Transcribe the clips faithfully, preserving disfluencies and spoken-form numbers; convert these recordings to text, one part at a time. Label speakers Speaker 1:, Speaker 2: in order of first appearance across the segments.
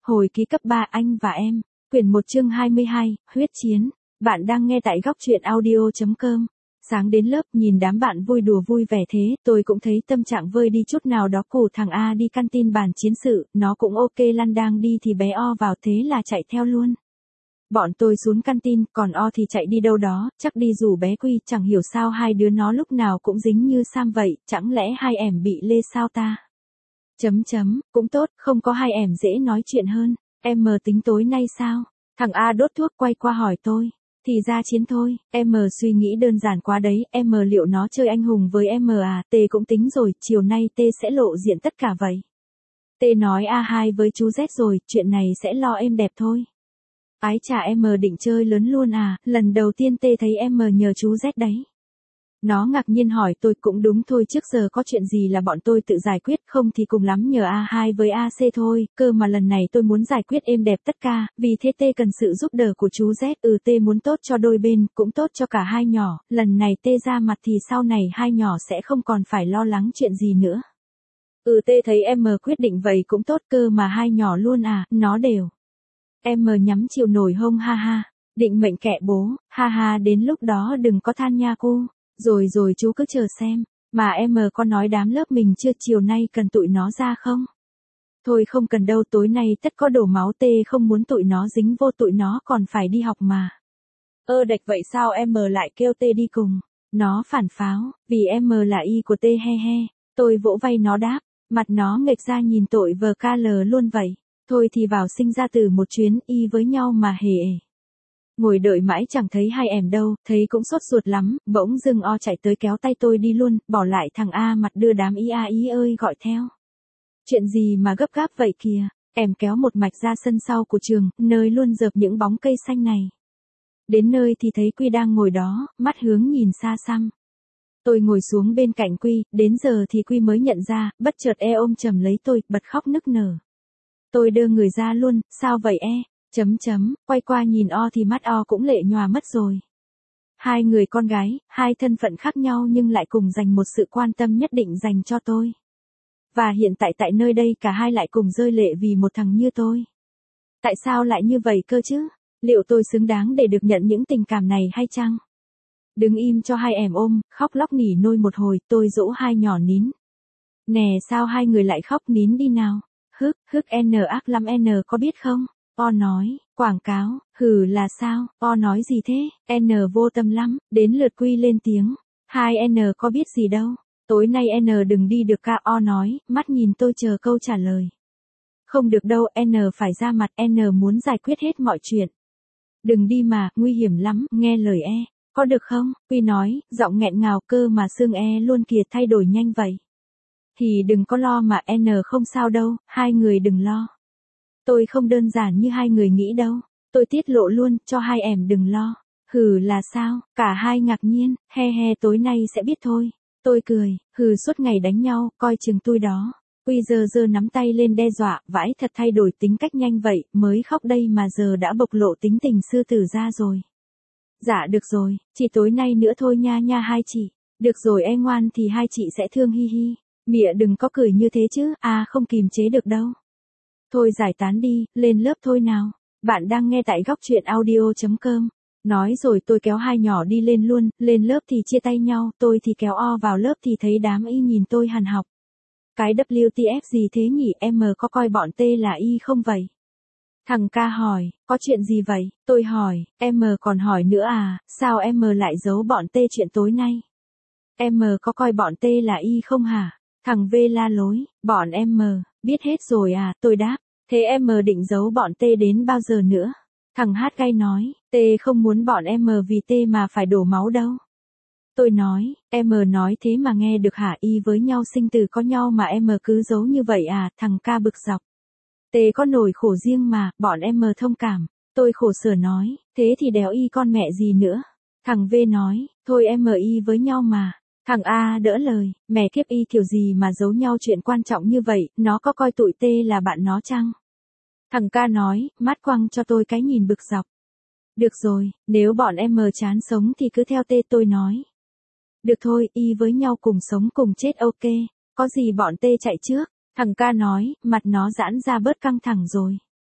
Speaker 1: Hồi ký cấp ba anh và em, quyển một chương hai mươi hai, huyết chiến. Bạn đang nghe tại góc truyện audio.com. Sáng đến lớp nhìn đám bạn vui đùa vui vẻ thế, tôi cũng thấy tâm trạng vơi đi chút nào đó. Củ thằng A đi canteen bàn chiến sự, nó cũng ok lăn đang đi thì bé O vào thế là chạy theo luôn. Bọn tôi xuống canteen, còn O thì chạy đi đâu đó, chắc đi rủ bé Quy, chẳng hiểu sao hai đứa nó lúc nào cũng dính như Sam vậy, chẳng lẽ hai ẻm bị lê sao ta? Chấm chấm, cũng tốt, không có hai ẻm dễ nói chuyện hơn. Em mờ tính tối nay sao? Thằng A đốt thuốc quay qua hỏi tôi. Thì ra chiến thôi, em mờ suy nghĩ đơn giản quá đấy, em mờ liệu nó chơi anh hùng với em mờ à? T cũng tính rồi, chiều nay T sẽ lộ diện tất cả vậy. T nói A hai với chú Z rồi, chuyện này sẽ lo êm đẹp thôi. Ái chà, em mờ định chơi lớn luôn à? Lần đầu tiên T thấy em mờ nhờ chú Z đấy. Nó ngạc nhiên hỏi tôi, cũng đúng thôi, trước giờ có chuyện gì là bọn tôi tự giải quyết, không thì cùng lắm nhờ A hai với A C thôi, cơ mà lần này tôi muốn giải quyết êm đẹp tất cả, vì thế T cần sự giúp đỡ của chú Z. Ừ, T muốn tốt cho đôi bên, cũng tốt cho cả hai nhỏ, lần này T ra mặt thì sau này hai nhỏ sẽ không còn phải lo lắng chuyện gì nữa. Ừ, T thấy em mờ quyết định vậy cũng tốt, cơ mà hai nhỏ luôn à, nó đều. Em mờ nhắm chiều nổi hông, ha ha, định mệnh kệ bố, ha ha, đến lúc đó đừng có than nha cô. Rồi rồi chú cứ chờ xem, mà em mờ có nói đám lớp mình chưa, chiều nay cần tụi nó ra không? Thôi không cần đâu, tối nay tất có đổ máu, T không muốn tụi nó dính vô, tụi nó còn phải đi học mà. Ơ đạch vậy sao em mờ lại kêu T đi cùng? Nó phản pháo, vì em mờ là y của T, he he. Tôi vỗ vai nó đáp, mặt nó nghệch ra nhìn tội vờ ca lờ luôn vậy. Thôi thì vào sinh ra từ một chuyến y với nhau mà hề ề. Ngồi đợi mãi chẳng thấy hai ẻm đâu, thấy cũng sốt ruột lắm, bỗng dưng O chạy tới kéo tay tôi đi luôn, bỏ lại thằng A mặt đưa đám ý a ý ơi gọi theo. Chuyện gì mà gấp gáp vậy kìa, ẻm kéo một mạch ra sân sau của trường, nơi luôn dợp những bóng cây xanh này. Đến nơi thì thấy Quy đang ngồi đó, mắt hướng nhìn xa xăm. Tôi ngồi xuống bên cạnh Quy, đến giờ thì Quy mới nhận ra, bất chợt e ôm chầm lấy tôi, bật khóc nức nở. Tôi đưa người ra luôn, sao vậy e? Chấm chấm, quay qua nhìn O thì mắt O cũng lệ nhòa mất rồi. Hai người con gái, hai thân phận khác nhau nhưng lại cùng dành một sự quan tâm nhất định dành cho tôi. Và hiện tại tại nơi đây cả hai lại cùng rơi lệ vì một thằng như tôi. Tại sao lại như vậy cơ chứ? Liệu tôi xứng đáng để được nhận những tình cảm này hay chăng? Đứng im cho hai ẻm ôm, khóc lóc nỉ nôi một hồi, tôi dỗ hai nhỏ nín. Nè sao hai người lại khóc, nín đi nào. Hức, hức N ác lắm N có biết không? O nói, quảng cáo, hừ là sao? O nói gì thế? N vô tâm lắm, đến lượt Quy lên tiếng. Hai N có biết gì đâu. Tối nay N đừng đi được ca, O nói, mắt nhìn tôi chờ câu trả lời. Không được đâu, N phải ra mặt, N muốn giải quyết hết mọi chuyện. Đừng đi mà, nguy hiểm lắm, nghe lời E. Có được không? Quy nói, giọng nghẹn ngào, cơ mà xương E luôn kìa, thay đổi nhanh vậy. Thì đừng có lo mà, N không sao đâu, hai người đừng lo. Tôi không đơn giản như hai người nghĩ đâu. Tôi tiết lộ luôn, cho hai ẻm đừng lo. Hừ là sao? Cả hai ngạc nhiên, he he tối nay sẽ biết thôi. Tôi cười, hừ suốt ngày đánh nhau, coi chừng tôi đó. Quy giờ giờ nắm tay lên đe dọa, vãi thật thay đổi tính cách nhanh vậy, mới khóc đây mà giờ đã bộc lộ tính tình sư tử ra rồi. Dạ được rồi, chỉ tối nay nữa thôi nha nha hai chị. Được rồi e ngoan thì hai chị sẽ thương hi hi. Mịa đừng có cười như thế chứ, à không kìm chế được đâu. Thôi giải tán đi, lên lớp thôi nào. Bạn đang nghe tại góc truyện audio.com. Nói rồi tôi kéo hai nhỏ đi lên luôn, lên lớp thì chia tay nhau, tôi thì kéo O vào lớp thì thấy đám y nhìn tôi hằn học. Cái W T F gì thế nhỉ, em có coi bọn T là y không vậy? Thằng K hỏi, có chuyện gì vậy? Tôi hỏi, em còn hỏi nữa à, sao em lại giấu bọn T chuyện tối nay? Em có coi bọn T là y không hả? Thằng V la lối, bọn em biết hết rồi à, tôi đáp, thế em định giấu bọn T đến bao giờ nữa? Thằng H gay nói, T không muốn bọn em vì T mà phải đổ máu đâu. Tôi nói, em nói thế mà nghe được hả, y với nhau sinh tử có nhau mà em cứ giấu như vậy à, thằng K bực dọc. T có nỗi khổ riêng mà, bọn em thông cảm. Tôi khổ sở nói, thế thì đéo y con mẹ gì nữa. Thằng V nói, thôi em y với nhau mà. Thằng A đỡ lời, mẹ kiếp y kiểu gì mà giấu nhau chuyện quan trọng như vậy, nó có coi tụi T là bạn nó chăng? Thằng K nói, mắt quăng cho tôi cái nhìn bực dọc. Được rồi, nếu bọn em chán sống thì cứ theo T, tôi nói. Được thôi, y với nhau cùng sống cùng chết ok, có gì bọn T chạy trước. Thằng K nói, mặt nó giãn ra bớt căng thẳng rồi.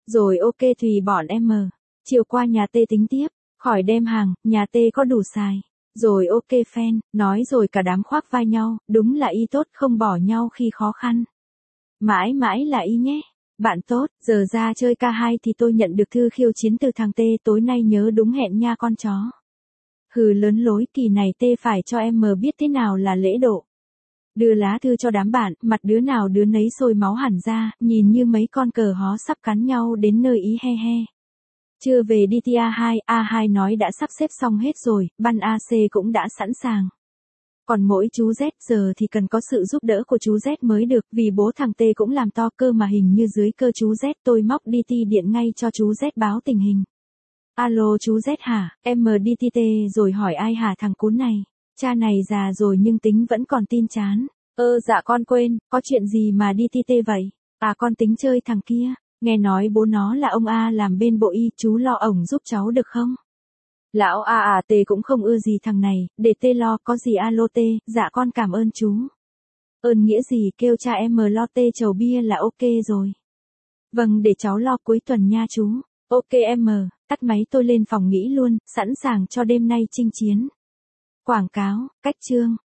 Speaker 1: Rồi ok tùy bọn em. Chiều qua nhà T tính tiếp, khỏi đem hàng, nhà T có đủ xài. Rồi ok fan, nói rồi cả đám khoác vai nhau, đúng là y tốt không bỏ nhau khi khó khăn. Mãi mãi là y nhé. Bạn tốt, giờ ra chơi ca hai thì tôi nhận được thư khiêu chiến từ thằng T, tối nay nhớ đúng hẹn nha con chó. Hừ lớn lối, kỳ này T phải cho em M biết thế nào là lễ độ. Đưa lá thư cho đám bạn, mặt đứa nào đứa nấy sôi máu hẳn ra, nhìn như mấy con cờ hó sắp cắn nhau đến nơi ý he he. Chưa về đi thi a hai, a hai nói đã sắp xếp xong hết rồi, ban a xê cũng đã sẵn sàng. Còn mỗi chú Z giờ thì cần có sự giúp đỡ của chú Z mới được, vì bố thằng T cũng làm to cơ mà hình như dưới cơ chú Z. Tôi móc đê tê điện ngay cho chú Z báo tình hình. Alo chú Z hả, em đê tê rồi hỏi ai hả thằng cún này. Cha này già rồi nhưng tính vẫn còn tin chán. Ơ dạ con quên, có chuyện gì mà đê tê vậy? À con tính chơi thằng kia, nghe nói bố nó là ông A làm bên bộ y, chú lo ổng giúp cháu được không? Lão A à T cũng không ưa gì thằng này, để T lo, có gì alo T, dạ con cảm ơn chú. Ơn nghĩa gì, kêu cha em lo T chầu bia là ok rồi. Vâng để cháu lo cuối tuần nha chú. Ok em, tắt máy tôi lên phòng nghỉ luôn, sẵn sàng cho đêm nay chinh chiến. Quảng cáo, cách chương.